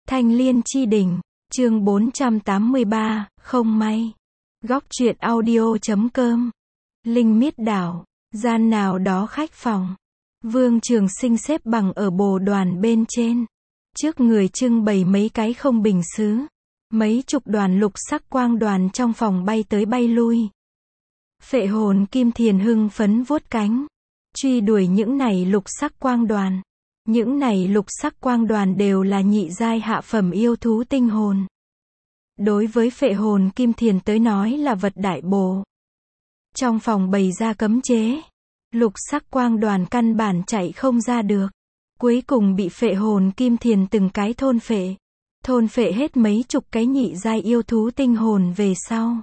Thanh Liên Chi Đỉnh, chương 483, không may. Góc truyện audio.com. Linh Miết Đảo, gian nào đó khách phòng. Vương Trường Sinh xếp bằng ở bồ đoàn bên trên. Trước người trưng bày mấy cái không bình sứ. Mấy chục đoàn lục sắc quang đoàn trong phòng bay tới bay lui. Phệ hồn Kim Thiền hưng phấn vuốt cánh. Truy đuổi những này lục sắc quang đoàn. Những này lục sắc quang đoàn đều là nhị giai hạ phẩm yêu thú tinh hồn. Đối với phệ hồn Kim Thiền tới nói là vật đại bổ. Trong phòng bày ra cấm chế. Lục sắc quang đoàn căn bản chạy không ra được. Cuối cùng bị phệ hồn Kim Thiền từng cái thôn phệ. Thôn phệ hết mấy chục cái nhị giai yêu thú tinh hồn về sau.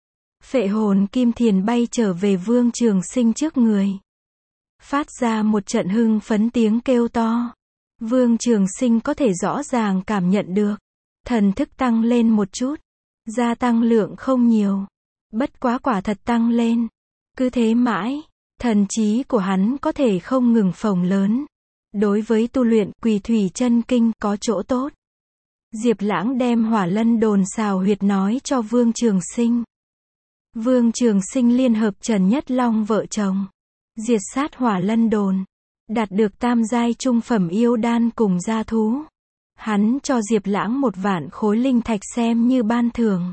Phệ hồn Kim Thiền bay trở về Vương Trường Sinh trước người. Phát ra một trận hưng phấn tiếng kêu to. Vương Trường Sinh có thể rõ ràng cảm nhận được. Thần thức tăng lên một chút. Gia tăng lượng không nhiều. Bất quá quả thật tăng lên. Cứ thế mãi. Thần trí của hắn có thể không ngừng phồng lớn. Đối với tu luyện Quỳ Thủy Chân Kinh có chỗ tốt. Diệp Lãng đem Hỏa Lân Đồn xào huyệt nói cho Vương Trường Sinh. Vương Trường Sinh liên hợp Trần Nhất Long vợ chồng. Diệt sát Hỏa Lân Đồn. Đạt được tam giai trung phẩm yêu đan cùng gia thú. Hắn cho Diệp Lãng 1.000 khối linh thạch xem như ban thưởng.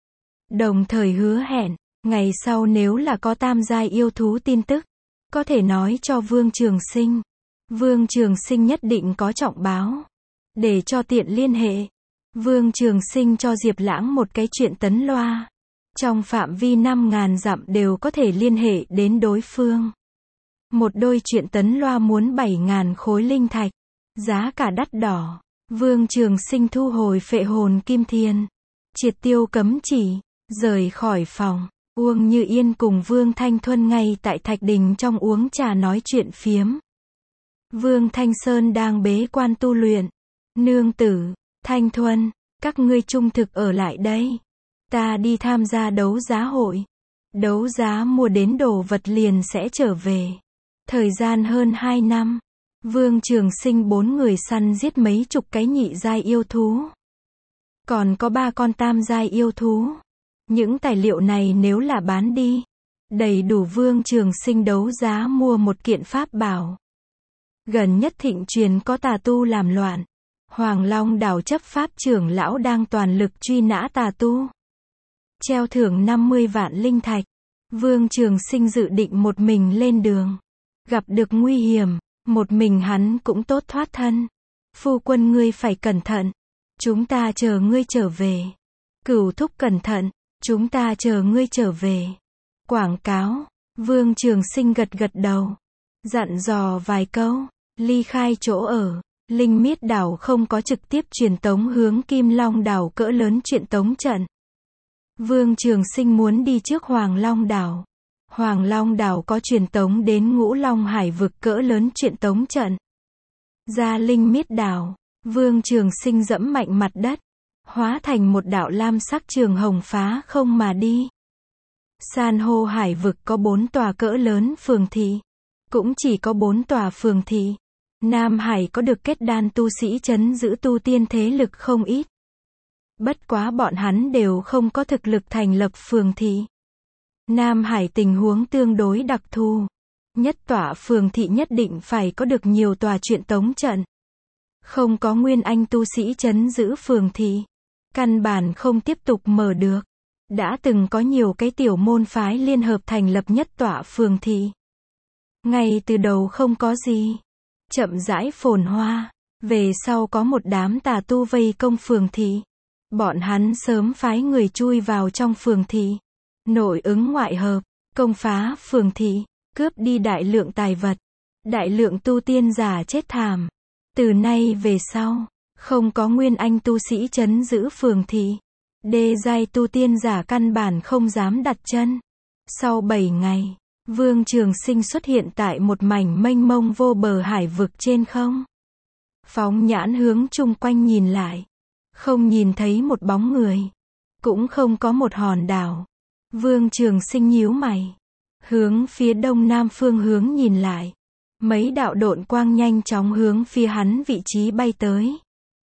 Đồng thời hứa hẹn, ngày sau nếu là có tam giai yêu thú tin tức, có thể nói cho Vương Trường Sinh. Vương Trường Sinh nhất định có trọng báo. Để cho tiện liên hệ. Vương Trường Sinh cho Diệp Lãng một cái chuyện tấn loa. Trong phạm vi 5.000 dặm đều có thể liên hệ đến đối phương. Một đôi chuyện tấn loa muốn 7.000 khối linh thạch. Giá cả đắt đỏ. Vương Trường Sinh thu hồi phệ hồn Kim Thiền. Triệt tiêu cấm chỉ. Rời khỏi phòng. Uông Như Yên cùng Vương Thanh Thuân ngay tại Thạch Đình trong uống trà nói chuyện phiếm. Vương Thanh Sơn đang bế quan tu luyện. Nương tử, Thanh Thuân, các ngươi trung thực ở lại đây. Ta đi tham gia đấu giá hội. Đấu giá mua đến đồ vật liền sẽ trở về. Thời gian hơn 2 năm. Vương Trường Sinh 4 người săn giết mấy chục cái nhị giai yêu thú. Còn có 3 con tam giai yêu thú. Những tài liệu này nếu là bán đi, đầy đủ Vương Trường Sinh đấu giá mua một kiện pháp bảo. Gần nhất thịnh truyền có tà tu làm loạn. Hoàng Long đảo chấp pháp trưởng lão đang toàn lực truy nã tà tu. Treo thưởng 50 vạn linh thạch. Vương Trường Sinh dự định một mình lên đường. Gặp được nguy hiểm, một mình hắn cũng tốt thoát thân. Phu quân ngươi phải cẩn thận. Chúng ta chờ ngươi trở về. Cửu thúc cẩn thận. Chúng ta chờ ngươi trở về. Quảng cáo. Vương Trường Sinh gật gật đầu. Dặn dò vài câu. Ly khai chỗ ở. Linh Miết Đảo không có trực tiếp truyền tống hướng Kim Long Đảo cỡ lớn truyền tống trận. Vương Trường Sinh muốn đi trước Hoàng Long Đảo. Hoàng Long Đảo có truyền tống đến Ngũ Long Hải vực cỡ lớn truyền tống trận. Ra Linh Miết Đảo. Vương Trường Sinh dẫm mạnh mặt đất. Hóa thành một đạo lam sắc trường hồng phá không mà đi. San hô hải vực có 4 tòa cỡ lớn phường thị. Cũng chỉ có 4 tòa phường thị. Nam Hải có được kết đan tu sĩ trấn giữ tu tiên thế lực không ít. Bất quá bọn hắn đều không có thực lực thành lập phường thị. Nam Hải tình huống tương đối đặc thù. Nhất tòa phường thị nhất định phải có được nhiều tòa truyền tống trận. Không có nguyên anh tu sĩ trấn giữ phường thị. Căn bản không tiếp tục mở được. Đã từng có nhiều cái tiểu môn phái liên hợp thành lập nhất tòa phường thị. Ngay từ đầu không có gì. Chậm rãi phồn hoa. Về sau có một đám tà tu vây công phường thị. Bọn hắn sớm phái người chui vào trong phường thị. Nội ứng ngoại hợp. Công phá phường thị. Cướp đi đại lượng tài vật. Đại lượng tu tiên giả chết thảm. Từ nay về sau. Không có nguyên anh tu sĩ trấn giữ phường thị. Đê giai tu tiên giả căn bản không dám đặt chân. Sau 7 ngày. Vương Trường Sinh xuất hiện tại một mảnh mênh mông vô bờ hải vực trên không. Phóng nhãn hướng chung quanh nhìn lại. Không nhìn thấy một bóng người. Cũng không có một hòn đảo. Vương Trường Sinh nhíu mày. Hướng phía đông nam phương hướng nhìn lại. Mấy đạo độn quang nhanh chóng hướng phía hắn vị trí bay tới.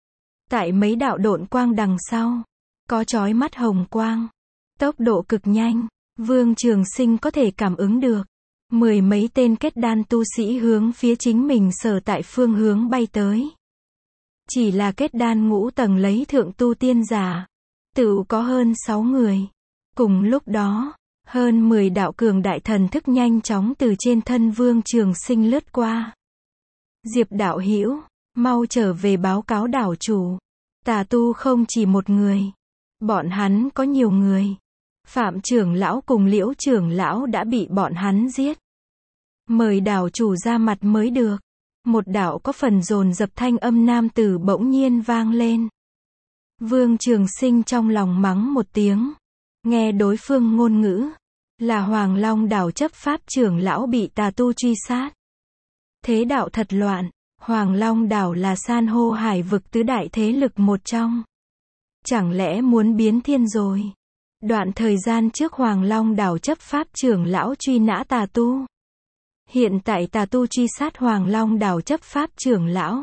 Tại mấy đạo độn quang đằng sau, có chói mắt hồng quang. Tốc độ cực nhanh, Vương Trường Sinh có thể cảm ứng được. Mười mấy tên kết đan tu sĩ hướng phía chính mình sở tại phương hướng bay tới. Chỉ là kết đan ngũ tầng lấy thượng tu tiên giả, tựu có hơn 6 người. Cùng lúc đó, hơn 10 đạo cường đại thần thức nhanh chóng từ trên thân Vương Trường Sinh lướt qua. Diệp đạo hữu, mau trở về báo cáo đảo chủ. Tà tu không chỉ một người, bọn hắn có nhiều người. Phạm trưởng lão cùng Liễu trưởng lão đã bị bọn hắn giết. Mời đảo chủ ra mặt mới được. Một đạo có phần dồn dập thanh âm nam tử bỗng nhiên vang lên. Vương Trường Sinh trong lòng mắng một tiếng. Nghe đối phương ngôn ngữ, là Hoàng Long đảo chấp pháp trưởng lão bị tà tu truy sát. Thế đạo thật loạn, Hoàng Long đảo là san hô hải vực tứ đại thế lực một trong. Chẳng lẽ muốn biến thiên rồi? Đoạn thời gian trước Hoàng Long đảo chấp pháp trưởng lão truy nã tà tu. Hiện tại tà tu truy sát Hoàng Long đảo chấp pháp trưởng lão.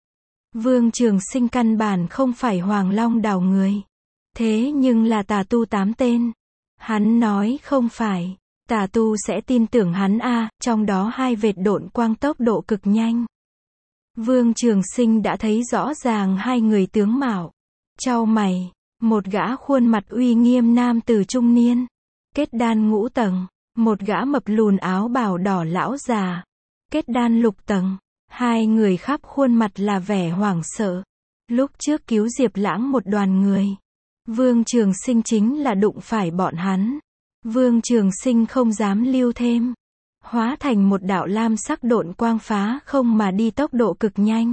Vương Trường Sinh căn bản không phải Hoàng Long đảo người. Thế nhưng là tà tu 8 tên. Hắn nói không phải. Tà tu sẽ tin tưởng hắn trong đó 2 vệt độn quang tốc độ cực nhanh. Vương Trường Sinh đã thấy rõ ràng 2 người tướng mạo. Chau mày, một gã khuôn mặt uy nghiêm nam tử trung niên, kết đan ngũ tầng, một gã mập lùn áo bào đỏ lão già, kết đan lục tầng. 2 người khắp khuôn mặt là vẻ hoảng sợ. Lúc trước cứu Diệp Lãng một đoàn người, Vương Trường Sinh chính là đụng phải bọn hắn. Vương Trường Sinh không dám lưu thêm, hóa thành một đạo lam sắc độn quang phá không mà đi tốc độ cực nhanh.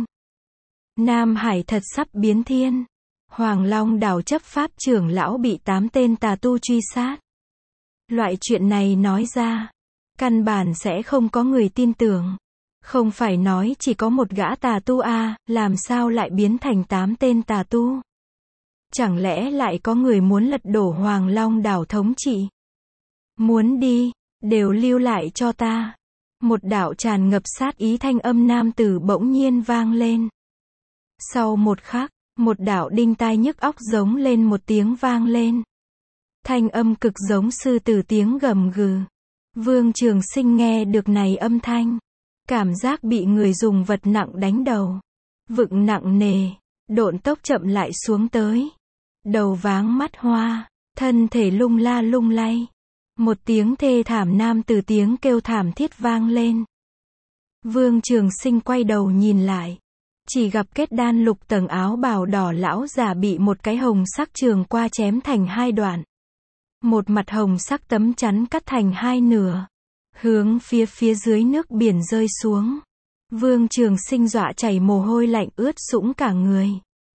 Nam Hải thật sắp biến thiên. Hoàng Long đảo chấp pháp trưởng lão bị 8 tên tà tu truy sát. Loại chuyện này nói ra, căn bản sẽ không có người tin tưởng. Không phải nói chỉ có một gã tà tu làm sao lại biến thành 8 tên tà tu? Chẳng lẽ lại có người muốn lật đổ Hoàng Long đảo thống trị? Muốn đi, đều lưu lại cho ta. Một đạo tràn ngập sát ý thanh âm nam tử bỗng nhiên vang lên. Sau một khắc, một đạo đinh tai nhức óc giống lên một tiếng vang lên. Thanh âm cực giống sư tử tiếng gầm gừ. Vương Trường Sinh nghe được này âm thanh, cảm giác bị người dùng vật nặng đánh đầu. Vựng nặng nề, độn tốc chậm lại xuống tới. Đầu váng mắt hoa, thân thể lung la lung lay. Một tiếng thê thảm nam từ tiếng kêu thảm thiết vang lên. Vương Trường Sinh quay đầu nhìn lại, chỉ gặp kết đan lục tầng áo bào đỏ lão già bị một cái hồng sắc trường qua chém thành 2 đoạn. Một mặt hồng sắc tấm chắn cắt thành 2 nửa, hướng phía dưới nước biển rơi xuống. Vương Trường Sinh dọa chảy mồ hôi lạnh ướt sũng cả người.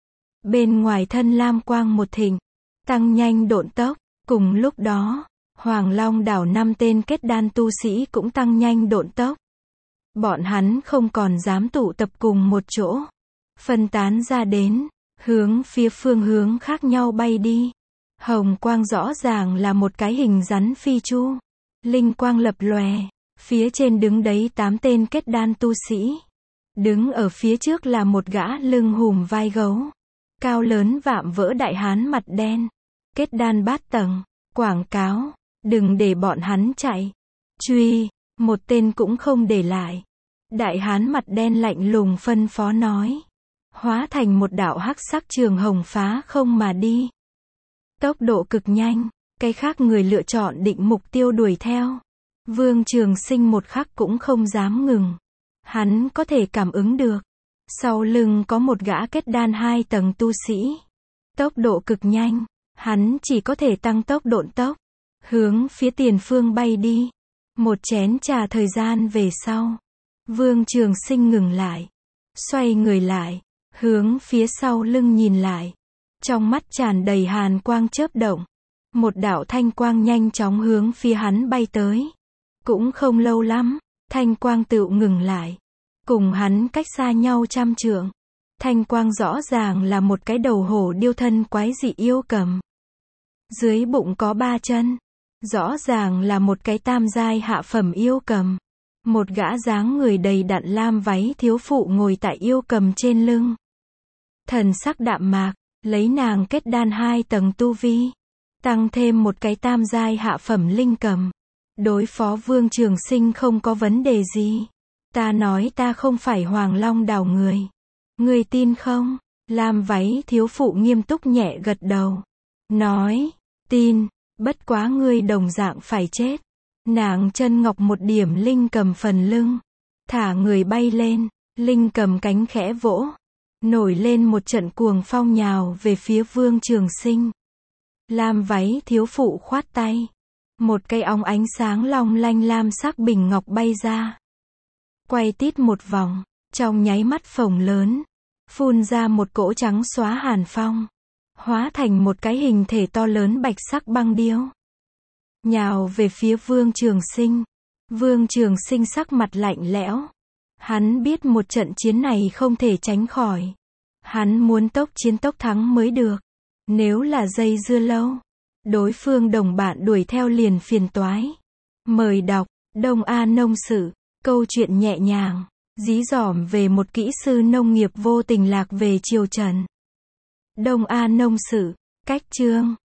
Bên ngoài thân lam quang một thịnh, tăng nhanh độn tốc. Cùng lúc đó, Hoàng Long đảo 5 tên kết đan tu sĩ cũng tăng nhanh độn tốc. Bọn hắn không còn dám tụ tập cùng một chỗ, phân tán ra đến, hướng phía phương hướng khác nhau bay đi. Hồng quang rõ ràng là một cái hình rắn phi chu. Linh quang lập lòe, phía trên đứng đấy 8 tên kết đan tu sĩ. Đứng ở phía trước là một gã lưng hùm vai gấu, cao lớn vạm vỡ đại hán mặt đen, kết đan bát tầng, quảng cáo, đừng để bọn hắn chạy, truy, một tên cũng không để lại. Đại hán mặt đen lạnh lùng phân phó nói, hóa thành một đạo hắc sắc trường hồng phá không mà đi. Tốc độ cực nhanh, cái khác người lựa chọn định mục tiêu đuổi theo. Vương Trường Sinh một khắc cũng không dám ngừng. Hắn có thể cảm ứng được, sau lưng có một gã kết đan 2 tầng tu sĩ. Tốc độ cực nhanh, hắn chỉ có thể tăng tốc độn tốc, hướng phía tiền phương bay đi. Một chén trà thời gian về sau, Vương Trường Sinh ngừng lại, xoay người lại, hướng phía sau lưng nhìn lại. Trong mắt tràn đầy hàn quang chớp động, một đạo thanh quang nhanh chóng hướng phía hắn bay tới. Cũng không lâu lắm, thanh quang tựu ngừng lại, cùng hắn cách xa nhau 100 trượng. Thanh quang rõ ràng là một cái đầu hổ điêu thân quái dị yêu cầm. Dưới bụng có 3 chân, rõ ràng là một cái tam giai hạ phẩm yêu cầm. Một gã dáng người đầy đặn lam váy thiếu phụ ngồi tại yêu cầm trên lưng. thần sắc đạm mạc, lấy nàng kết đan 2 tầng tu vi, tăng thêm một cái tam giai hạ phẩm linh cầm. Đối phó Vương Trường Sinh không có vấn đề gì. Ta nói ta không phải Hoàng Long đảo người. Người tin không? Lam váy thiếu phụ nghiêm túc nhẹ gật đầu. Nói, tin, bất quá ngươi đồng dạng phải chết. Nàng chân ngọc một điểm linh cầm phần lưng. Thả người bay lên, linh cầm cánh khẽ vỗ. Nổi lên một trận cuồng phong nhào về phía Vương Trường Sinh. Lam váy thiếu phụ khoát tay. Một cây óng ánh sáng long lanh lam sắc bình ngọc bay ra. Quay tít một vòng, trong nháy mắt phồng lớn. Phun ra một cỗ trắng xóa hàn phong. Hóa thành một cái hình thể to lớn bạch sắc băng điêu. Nhào về phía Vương Trường Sinh. Vương Trường Sinh sắc mặt lạnh lẽo. Hắn biết một trận chiến này không thể tránh khỏi. Hắn muốn tốc chiến tốc thắng mới được. Nếu là dây dưa lâu, đối phương đồng bạn đuổi theo liền phiền toái. Mời đọc, Đông A Nông Sự, câu chuyện nhẹ nhàng, dí dỏm về một kỹ sư nông nghiệp vô tình lạc về triều Trần. Đông A Nông Sự, cách chương.